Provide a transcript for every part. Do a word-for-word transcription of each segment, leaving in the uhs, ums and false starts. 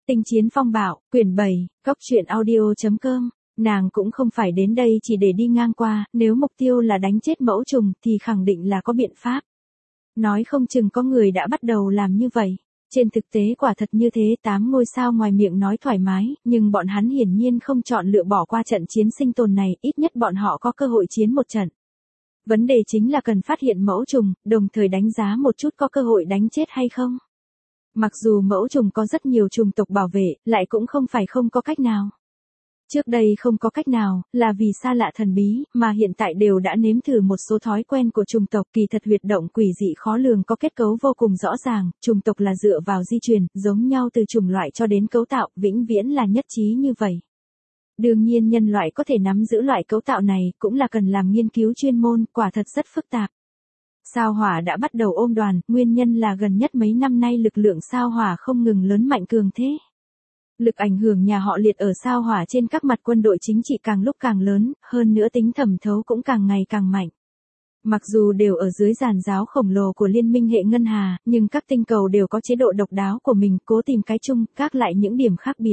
Tinh chiến phong bạo, quyển bảy, cốc truyện audio chấm com. Nàng cũng không phải đến đây chỉ để đi ngang qua, nếu mục tiêu là đánh chết mẫu trùng thì khẳng định là có biện pháp. Nói không chừng có người đã bắt đầu làm như vậy. Trên thực tế quả thật như thế, tám ngôi sao ngoài miệng nói thoải mái, nhưng bọn hắn hiển nhiên không chọn lựa bỏ qua trận chiến sinh tồn này, ít nhất bọn họ có cơ hội chiến một trận. Vấn đề chính là cần phát hiện mẫu trùng, đồng thời đánh giá một chút có cơ hội đánh chết hay không. Mặc dù mẫu trùng có rất nhiều chủng tộc bảo vệ, lại cũng không phải không có cách nào. Trước đây không có cách nào, là vì xa lạ thần bí, mà hiện tại đều đã nếm thử một số thói quen của chủng tộc. Kỳ thật huyệt động quỷ dị khó lường có kết cấu vô cùng rõ ràng, chủng tộc là dựa vào di truyền, giống nhau từ chủng loại cho đến cấu tạo, vĩnh viễn là nhất trí như vậy. Đương nhiên nhân loại có thể nắm giữ loại cấu tạo này, cũng là cần làm nghiên cứu chuyên môn, quả thật rất phức tạp. Sao hỏa đã bắt đầu ôm đoàn, nguyên nhân là gần nhất mấy năm nay lực lượng sao hỏa không ngừng lớn mạnh cường thế. Lực ảnh hưởng nhà họ Liệt ở sao hỏa trên các mặt quân đội chính trị càng lúc càng lớn, hơn nữa tính thẩm thấu cũng càng ngày càng mạnh. Mặc dù đều ở dưới giàn giáo khổng lồ của liên minh hệ ngân hà, nhưng các tinh cầu đều có chế độ độc đáo của mình, cố tìm cái chung, các lại những điểm khác biệt.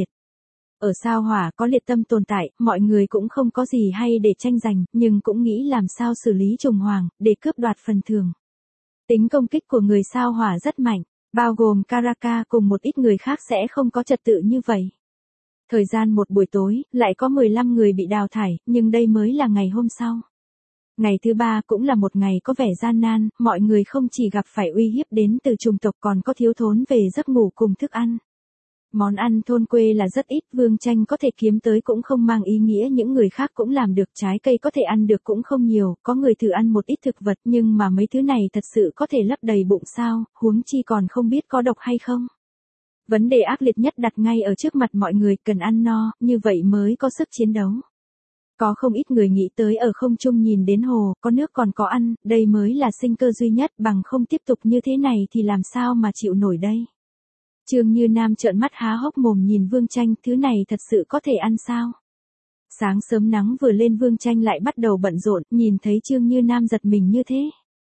Ở sao hỏa có liệt tâm tồn tại, mọi người cũng không có gì hay để tranh giành, nhưng cũng nghĩ làm sao xử lý trùng hoàng, để cướp đoạt phần thưởng. Tính công kích của người sao hỏa rất mạnh, bao gồm Karaka cùng một ít người khác sẽ không có trật tự như vậy. Thời gian một buổi tối, lại có mười lăm người bị đào thải, nhưng đây mới là ngày hôm sau. Ngày thứ ba cũng là một ngày có vẻ gian nan, mọi người không chỉ gặp phải uy hiếp đến từ chủng tộc còn có thiếu thốn về giấc ngủ cùng thức ăn. Món ăn thôn quê là rất ít, Vương Tranh có thể kiếm tới cũng không mang ý nghĩa những người khác cũng làm được, trái cây có thể ăn được cũng không nhiều, có người thử ăn một ít thực vật nhưng mà mấy thứ này thật sự có thể lấp đầy bụng sao, huống chi còn không biết có độc hay không. Vấn đề ác liệt nhất đặt ngay ở trước mặt mọi người, cần ăn no, như vậy mới có sức chiến đấu. Có không ít người nghĩ tới ở không trung nhìn đến hồ, có nước còn có ăn, đây mới là sinh cơ duy nhất, bằng không tiếp tục như thế này thì làm sao mà chịu nổi đây. Trương Như Nam trợn mắt há hốc mồm nhìn Vương Tranh, thứ này thật sự có thể ăn sao? Sáng sớm nắng vừa lên Vương Tranh lại bắt đầu bận rộn, nhìn thấy Trương Như Nam giật mình như thế.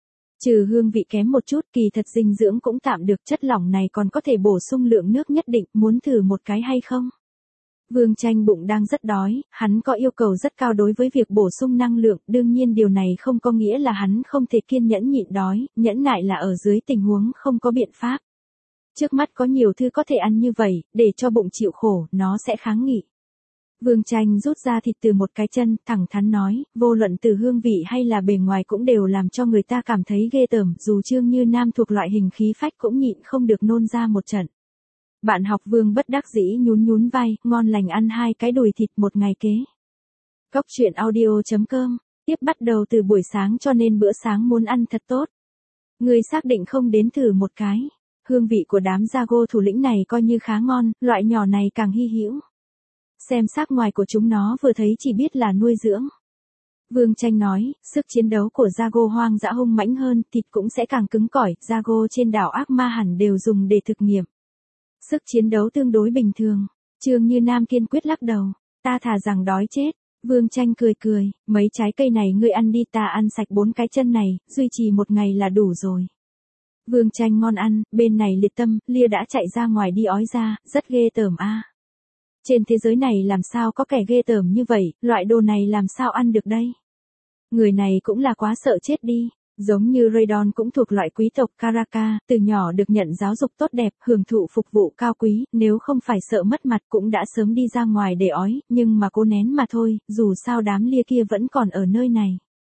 Trừ hương vị kém một chút, kỳ thật dinh dưỡng cũng tạm được, chất lỏng này còn có thể bổ sung lượng nước nhất định, muốn thử một cái hay không? Vương Tranh bụng đang rất đói, hắn có yêu cầu rất cao đối với việc bổ sung năng lượng, đương nhiên điều này không có nghĩa là hắn không thể kiên nhẫn nhịn đói, nhẫn nại là ở dưới tình huống không có biện pháp. Trước mắt có nhiều thứ có thể ăn như vậy, để cho bụng chịu khổ, nó sẽ kháng nghị. Vương Tranh rút ra thịt từ một cái chân, thẳng thắn nói, vô luận từ hương vị hay là bề ngoài cũng đều làm cho người ta cảm thấy ghê tởm, dù Trương Như Nam thuộc loại hình khí phách cũng nhịn không được nôn ra một trận. Bạn học Vương bất đắc dĩ nhún nhún vai, ngon lành ăn hai cái đùi thịt một ngày kế. Cốc truyện audio chấm com, tiếp bắt đầu từ buổi sáng cho nên bữa sáng muốn ăn thật tốt. Người xác định không đến thử một cái. Hương vị của đám Zago thủ lĩnh này coi như khá ngon, loại nhỏ này càng hy hữu. Xem xác ngoài của chúng nó vừa thấy chỉ biết là nuôi dưỡng. Vương Tranh nói, sức chiến đấu của Zago hoang dã hung mãnh hơn, thịt cũng sẽ càng cứng cỏi, Zago trên đảo ác ma hẳn đều dùng để thực nghiệm. Sức chiến đấu tương đối bình thường. Trương Như Nam kiên quyết lắc đầu, ta thà rằng đói chết. Vương Tranh cười cười, mấy trái cây này ngươi ăn đi, ta ăn sạch bốn cái chân này, duy trì một ngày là đủ rồi. Vương Tranh ngon ăn, bên này liệt tâm, lia đã chạy ra ngoài đi ói ra, rất ghê tởm a. À. Trên thế giới này làm sao có kẻ ghê tởm như vậy, loại đồ này làm sao ăn được đây? Người này cũng là quá sợ chết đi, giống như Raydon cũng thuộc loại quý tộc Karaka, từ nhỏ được nhận giáo dục tốt đẹp, hưởng thụ phục vụ cao quý, nếu không phải sợ mất mặt cũng đã sớm đi ra ngoài để ói, nhưng mà cố nén mà thôi, dù sao đám lia kia vẫn còn ở nơi này.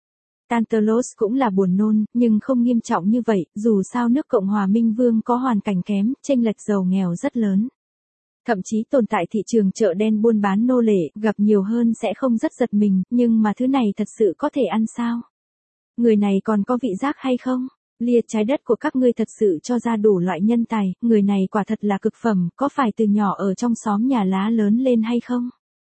Tantalos cũng là buồn nôn, nhưng không nghiêm trọng như vậy, dù sao nước Cộng hòa Minh Vương có hoàn cảnh kém, chênh lệch giàu nghèo rất lớn. Thậm chí tồn tại thị trường chợ đen buôn bán nô lệ, gặp nhiều hơn sẽ không rất giật mình, nhưng mà thứ này thật sự có thể ăn sao? Người này còn có vị giác hay không? Lia trái đất của các ngươi thật sự cho ra đủ loại nhân tài, người này quả thật là cực phẩm, có phải từ nhỏ ở trong xóm nhà lá lớn lên hay không?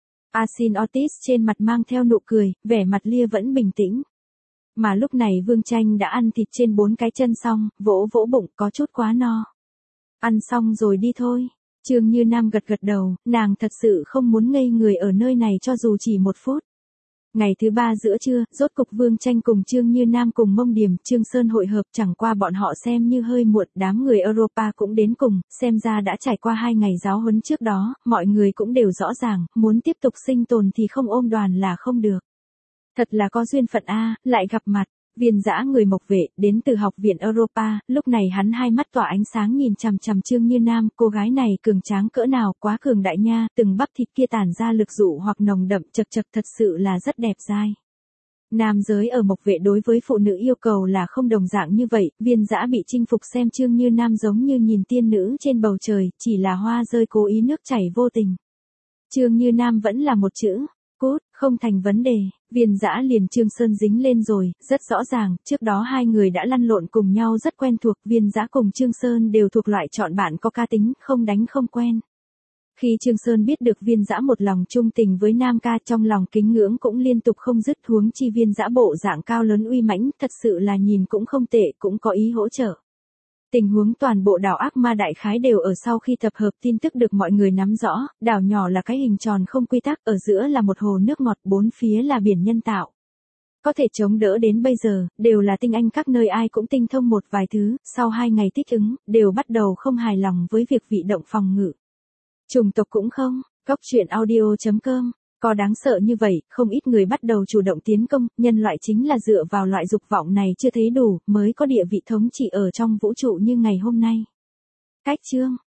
Asin Otis trên mặt mang theo nụ cười, vẻ mặt Lia vẫn bình tĩnh. Mà lúc này Vương Tranh đã ăn thịt trên bốn cái chân xong, vỗ vỗ bụng có chút quá no. Ăn xong rồi đi thôi. Trương Như Nam gật gật đầu, nàng thật sự không muốn ngây người ở nơi này cho dù chỉ một phút. Ngày thứ ba giữa trưa, rốt cục Vương Tranh cùng Trương Như Nam cùng Mông Điềm, Trương Sơn hội hợp, chẳng qua bọn họ xem như hơi muộn, đám người Europa cũng đến cùng, xem ra đã trải qua hai ngày giáo huấn trước đó, mọi người cũng đều rõ ràng, muốn tiếp tục sinh tồn thì không ôm đoàn là không được. Thật là có duyên phận a, lại gặp mặt. Viên Dã người Mộc Vệ, đến từ học viện Europa, lúc này hắn hai mắt tỏa ánh sáng nhìn chằm chằm Trương Như Nam, cô gái này cường tráng cỡ nào, quá cường đại nha, từng bắp thịt kia tản ra lực dụ hoặc nồng đậm, chật chật thật sự là rất đẹp dai. Nam giới ở Mộc Vệ đối với phụ nữ yêu cầu là không đồng dạng như vậy, Viên Dã bị chinh phục xem Trương Như Nam giống như nhìn tiên nữ trên bầu trời, chỉ là hoa rơi cố ý nước chảy vô tình. Trương Như Nam vẫn là một chữ. Cút, không thành vấn đề, Viên Dã liền Trương Sơn dính lên rồi, rất rõ ràng, trước đó hai người đã lăn lộn cùng nhau rất quen thuộc, Viên Dã cùng Trương Sơn đều thuộc loại chọn bạn có cá tính, không đánh không quen. Khi Trương Sơn biết được Viên Dã một lòng trung tình với Nam ca, trong lòng kính ngưỡng cũng liên tục không dứt, huống chi Viên Dã bộ dạng cao lớn uy mãnh, thật sự là nhìn cũng không tệ, cũng có ý hỗ trợ. Tình huống toàn bộ đảo Ác Ma đại khái đều ở sau khi tập hợp tin tức được mọi người nắm rõ, đảo nhỏ là cái hình tròn không quy tắc, ở giữa là một hồ nước ngọt, bốn phía là biển nhân tạo. Có thể chống đỡ đến bây giờ, đều là tinh anh các nơi ai cũng tinh thông một vài thứ, sau hai ngày thích ứng, đều bắt đầu không hài lòng với việc bị động phòng ngự. Chủng tộc cũng không, Cóc Truyện Audio chấm com. Có đáng sợ như vậy, không ít người bắt đầu chủ động tiến công, nhân loại chính là dựa vào loại dục vọng này chưa thấy đủ, mới có địa vị thống trị ở trong vũ trụ như ngày hôm nay. Cách chương